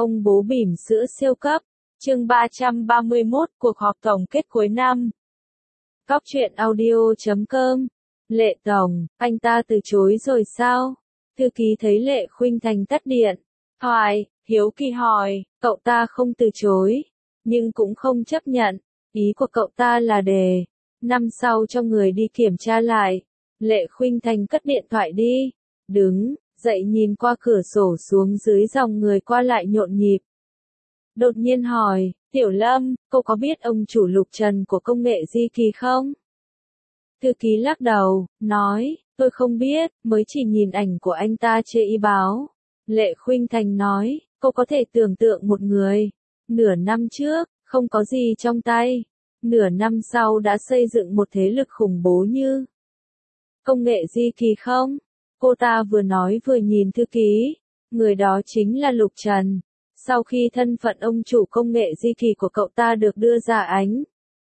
Ông bố bỉm sữa siêu cấp. Chương 331, cuộc họp tổng kết cuối năm. Cóc truyện audio.com. Lệ Tổng, anh ta từ chối rồi sao? Thư ký thấy Lệ Khuynh Thành tắt điện. Hoài, hiếu kỳ hỏi, cậu ta không từ chối, nhưng cũng không chấp nhận. Ý của cậu ta là để năm sau cho người đi kiểm tra lại. Lệ Khuynh Thành cất điện thoại đi, đứng dậy nhìn qua cửa sổ xuống dưới dòng người qua lại nhộn nhịp. Đột nhiên hỏi, Tiểu Lâm, cô có biết ông chủ Lục Trần của công nghệ Di Kỳ không? Thư ký lắc đầu, nói, tôi không biết, mới chỉ nhìn ảnh của anh ta trên y báo. Lệ Khuynh Thành nói, cô có thể tưởng tượng một người, nửa năm trước, không có gì trong tay, nửa năm sau đã xây dựng một thế lực khủng bố như công nghệ Di Kỳ không? Cô ta vừa nói vừa nhìn thư ký, người đó chính là Lục Trần. Sau khi thân phận ông chủ công nghệ Di Kỳ của cậu ta được đưa ra ánh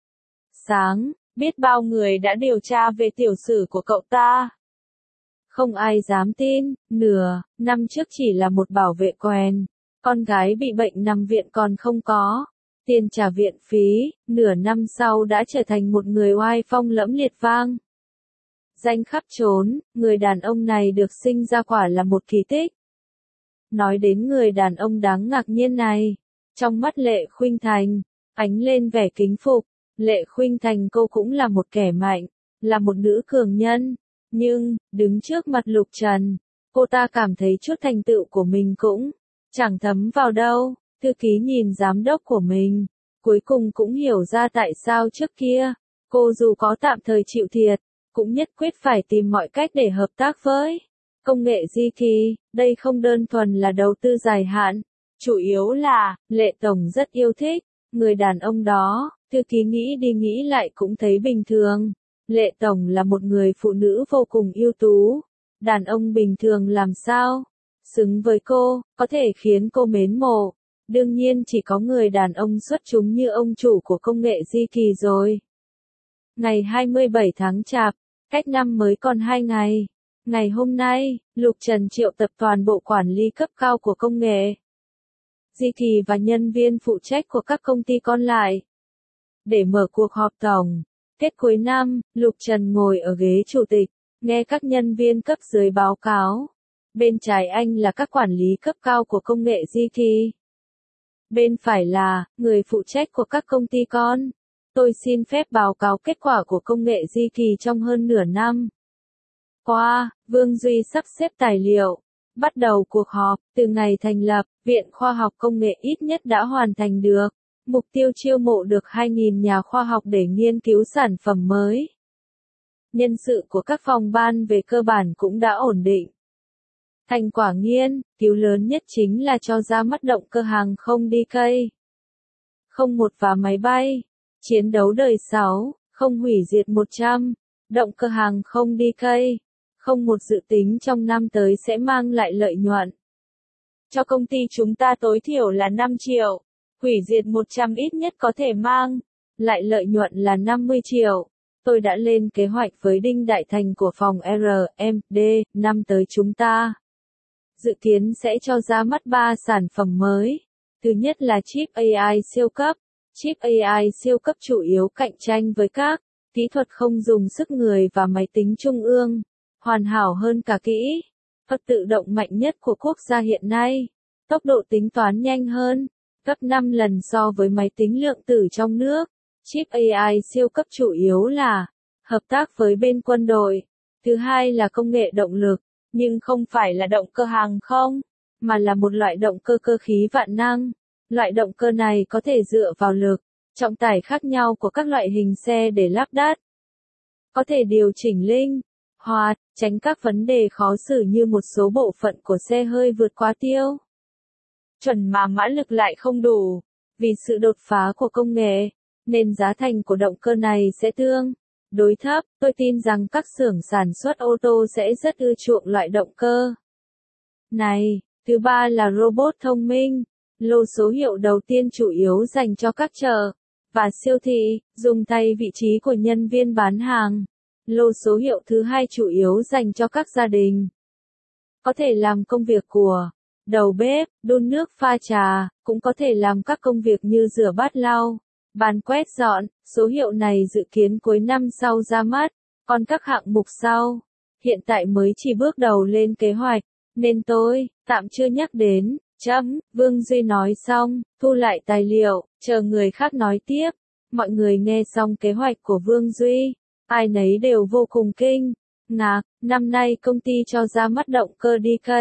sáng, biết bao người đã điều tra về tiểu sử của cậu ta. Không ai dám tin, nửa năm trước chỉ là một bảo vệ quèn, con gái bị bệnh nằm viện còn không có tiền trả viện phí, nửa năm sau đã trở thành một người oai phong lẫm liệt vang danh khắp trốn. Người đàn ông này được sinh ra quả là một kỳ tích. Nói đến người đàn ông đáng ngạc nhiên này, trong mắt Lệ Khuynh Thành ánh lên vẻ kính phục. Lệ Khuynh Thành cô cũng là một kẻ mạnh, là một nữ cường nhân, nhưng đứng trước mặt Lục Trần, cô ta cảm thấy chút thành tựu của mình cũng chẳng thấm vào đâu. Thư ký nhìn giám đốc của mình, cuối cùng cũng hiểu ra tại sao trước kia cô dù có tạm thời chịu thiệt, cũng nhất quyết phải tìm mọi cách để hợp tác với công nghệ Di Kỳ. Đây không đơn thuần là đầu tư dài hạn, chủ yếu là Lệ Tổng rất yêu thích người đàn ông đó. Thư ký nghĩ đi nghĩ lại cũng thấy bình thường. Lệ Tổng là một người phụ nữ vô cùng ưu tú, đàn ông bình thường làm sao xứng với cô, có thể khiến cô mến mộ. Đương nhiên chỉ có người đàn ông xuất chúng như ông chủ của công nghệ Di Kỳ rồi. Ngày 27 tháng Chạp, cách năm mới còn 2 ngày. Ngày hôm nay, Lục Trần triệu tập toàn bộ quản lý cấp cao của công nghệ Di Kỳ và nhân viên phụ trách của các công ty còn lại để mở cuộc họp tổng kết cuối năm. Lục Trần ngồi ở ghế chủ tịch, nghe các nhân viên cấp dưới báo cáo. Bên trái anh là các quản lý cấp cao của công nghệ Di Kỳ. Bên phải là người phụ trách của các công ty con. Tôi xin phép báo cáo kết quả của công nghệ Di Kỳ trong hơn nửa năm qua. Vương Duy sắp xếp tài liệu. Bắt đầu cuộc họp. Từ ngày thành lập, Viện Khoa học Công nghệ ít nhất đã hoàn thành được mục tiêu chiêu mộ được 2.000 nhà khoa học để nghiên cứu sản phẩm mới. Nhân sự của các phòng ban về cơ bản cũng đã ổn định. Thành quả nghiên cứu lớn nhất chính là cho ra mắt động cơ hàng không DK-01 và máy bay chiến đấu đời 6, không hủy diệt 100. Động cơ hàng không DK-01 dự tính trong năm tới sẽ mang lại lợi nhuận cho công ty chúng ta tối thiểu là 5 triệu. Hủy diệt 100 ít nhất có thể mang lại lợi nhuận là 50 triệu. Tôi đã lên kế hoạch với Đinh Đại Thành của phòng R&D, năm tới chúng ta dự kiến sẽ cho ra mắt 3 sản phẩm mới. Thứ nhất là chip AI siêu cấp. Chip AI siêu cấp chủ yếu cạnh tranh với các kỹ thuật không dùng sức người và máy tính trung ương, hoàn hảo hơn cả kỹ thuật tự động mạnh nhất của quốc gia hiện nay. Tốc độ tính toán nhanh hơn gấp 5 lần so với máy tính lượng tử trong nước. Chip AI siêu cấp chủ yếu là hợp tác với bên quân đội. Thứ hai là công nghệ động lực, nhưng không phải là động cơ hàng không, mà là một loại động cơ cơ khí vạn năng. Loại động cơ này có thể dựa vào lực, trọng tải khác nhau của các loại hình xe để lắp đặt. Có thể điều chỉnh linh hoạt, tránh các vấn đề khó xử như một số bộ phận của xe hơi vượt quá tiêu chuẩn mà mã lực lại không đủ. Vì sự đột phá của công nghệ, nên giá thành của động cơ này sẽ tương đối thấp. Tôi tin rằng các xưởng sản xuất ô tô sẽ rất ưa chuộng loại động cơ này. Thứ ba là robot thông minh. Lô số hiệu đầu tiên chủ yếu dành cho các chợ và siêu thị, dùng thay vị trí của nhân viên bán hàng. Lô số hiệu thứ hai chủ yếu dành cho các gia đình có thể làm công việc của đầu bếp, đun nước pha trà, cũng có thể làm các công việc như rửa bát lau, bàn quét dọn. Số hiệu này dự kiến cuối năm sau ra mắt, còn các hạng mục sau, hiện tại mới chỉ bước đầu lên kế hoạch, nên tôi tạm chưa nhắc đến. Vương Duy nói xong, thu lại tài liệu, chờ người khác nói tiếp. Mọi người nghe xong kế hoạch của Vương Duy, ai nấy đều vô cùng kinh ngạc. Năm nay công ty cho ra mắt động cơ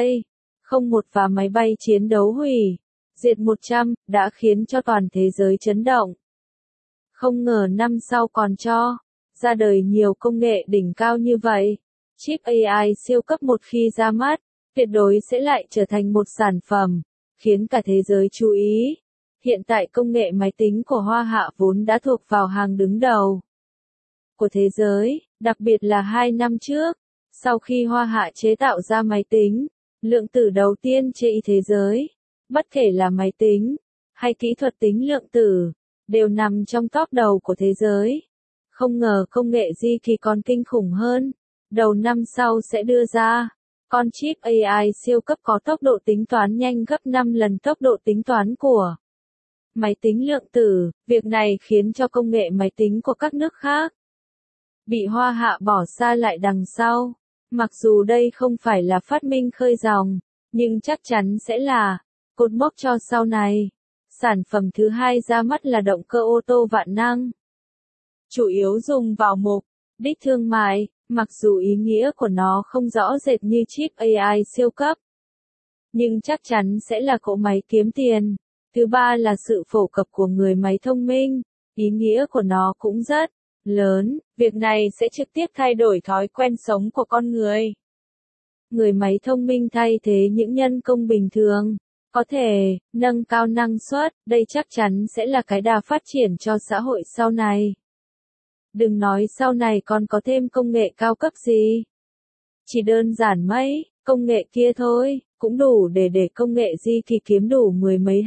DK-01 và máy bay chiến đấu hủy diệt 100, đã khiến cho toàn thế giới chấn động. Không ngờ năm sau còn cho ra đời nhiều công nghệ đỉnh cao như vậy. Chip AI siêu cấp một khi ra mắt, tuyệt đối sẽ lại trở thành một sản phẩm khiến cả thế giới chú ý. Hiện tại công nghệ máy tính của Hoa Hạ vốn đã thuộc vào hàng đứng đầu của thế giới, đặc biệt là 2 năm trước, sau khi Hoa Hạ chế tạo ra máy tính lượng tử đầu tiên trên thế giới, bất kể là máy tính hay kỹ thuật tính lượng tử, đều nằm trong top đầu của thế giới. Không ngờ công nghệ gì thì còn kinh khủng hơn, đầu năm sau sẽ đưa ra con chip AI siêu cấp có tốc độ tính toán nhanh gấp 5 lần tốc độ tính toán của máy tính lượng tử. Việc này khiến cho công nghệ máy tính của các nước khác bị Hoa Hạ bỏ xa lại đằng sau. Mặc dù đây không phải là phát minh khơi dòng, nhưng chắc chắn sẽ là cột mốc cho sau này. Sản phẩm thứ hai ra mắt là động cơ ô tô vạn năng, chủ yếu dùng vào mục đích thương mại, mặc dù ý nghĩa của nó không rõ rệt như chip AI siêu cấp, nhưng chắc chắn sẽ là cỗ máy kiếm tiền. Thứ ba là sự phổ cập của người máy thông minh, ý nghĩa của nó cũng rất lớn, việc này sẽ trực tiếp thay đổi thói quen sống của con người. Người máy thông minh thay thế những nhân công bình thường, có thể nâng cao năng suất, đây chắc chắn sẽ là cái đà phát triển cho xã hội sau này. Đừng nói sau này còn có thêm công nghệ cao cấp gì. Chỉ đơn giản mấy công nghệ kia thôi, cũng đủ để công nghệ gì thì kiếm đủ 10 mấy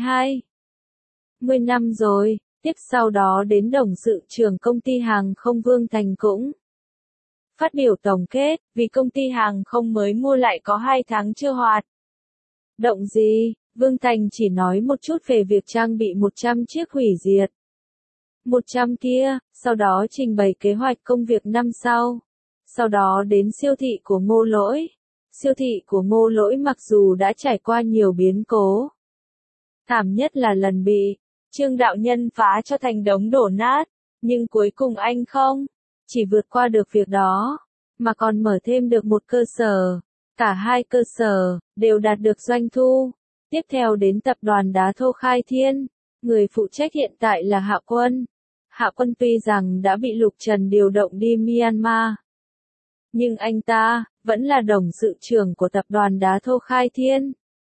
20 năm rồi. Tiếp sau đó đến董sự trưởng công ty hàng không Vương Thành cũng phát biểu tổng kết, vì công ty hàng không mới mua lại có 2 tháng chưa hoạt động gì. Vương Thành chỉ nói một chút về việc trang bị 100 chiếc hủy diệt 100 kia, sau đó trình bày kế hoạch công việc năm sau. Sau đó đến siêu thị của Ngô Lỗi. Siêu thị của Ngô Lỗi mặc dù đã trải qua nhiều biến cố, thảm nhất là lần bị Trương Đạo Nhân phá cho thành đống đổ nát, nhưng cuối cùng anh không chỉ vượt qua được việc đó, mà còn mở thêm được một cơ sở. Cả hai cơ sở đều đạt được doanh thu. Tiếp theo đến tập đoàn đá thô Khai Thiên, người phụ trách hiện tại là Hạ Quân. Hạ Quân tuy rằng đã bị Lục Trần điều động đi Myanmar, nhưng anh ta vẫn là董sự trưởng của tập đoàn đá thô Khai Thiên.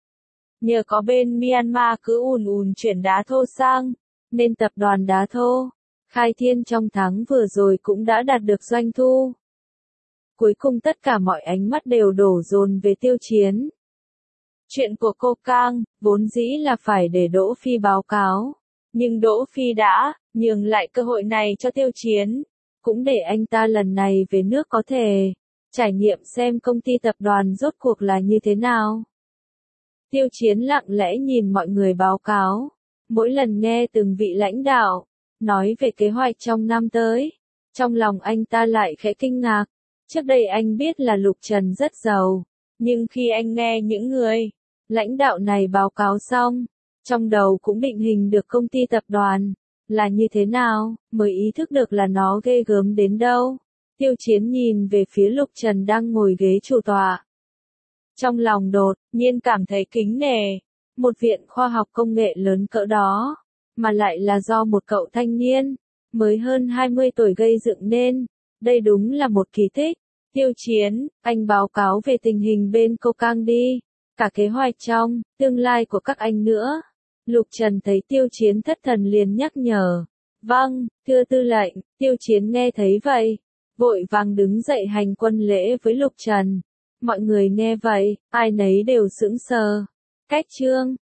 Nhờ có bên Myanmar cứ ùn chuyển đá thô sang, nên tập đoàn đá thô Khai Thiên trong tháng vừa rồi cũng đã đạt được doanh thu. Cuối cùng tất cả mọi ánh mắt đều đổ dồn về Tiêu Chiến. Chuyện của cô Cang, vốn dĩ là phải để Đỗ Phi báo cáo, nhưng Đỗ Phi đã nhường lại cơ hội này cho Tiêu Chiến, cũng để anh ta lần này về nước có thể trải nghiệm xem công ty tập đoàn rốt cuộc là như thế nào. Tiêu Chiến lặng lẽ nhìn mọi người báo cáo, mỗi lần nghe từng vị lãnh đạo nói về kế hoạch trong năm tới, trong lòng anh ta lại khẽ kinh ngạc. Trước đây anh biết là Lục Trần rất giàu, nhưng khi anh nghe những người lãnh đạo này báo cáo xong, trong đầu cũng định hình được công ty tập đoàn là như thế nào, mới ý thức được là nó ghê gớm đến đâu. Tiêu Chiến nhìn về phía Lục Trần đang ngồi ghế chủ tọa. Trong lòng đột nhiên cảm thấy kính nể, một viện khoa học công nghệ lớn cỡ đó, mà lại là do một cậu thanh niên, mới hơn 20 tuổi gây dựng nên, đây đúng là một kỳ tích. Tiêu Chiến, anh báo cáo về tình hình bên cô Cang đi, cả kế hoạch trong tương lai của các anh nữa. Lục Trần thấy Tiêu Chiến thất thần liền nhắc nhở. Vâng, thưa tư lệnh. Tiêu Chiến nghe thấy vậy, vội vàng đứng dậy hành quân lễ với Lục Trần. Mọi người nghe vậy, ai nấy đều sững sờ. Cách chương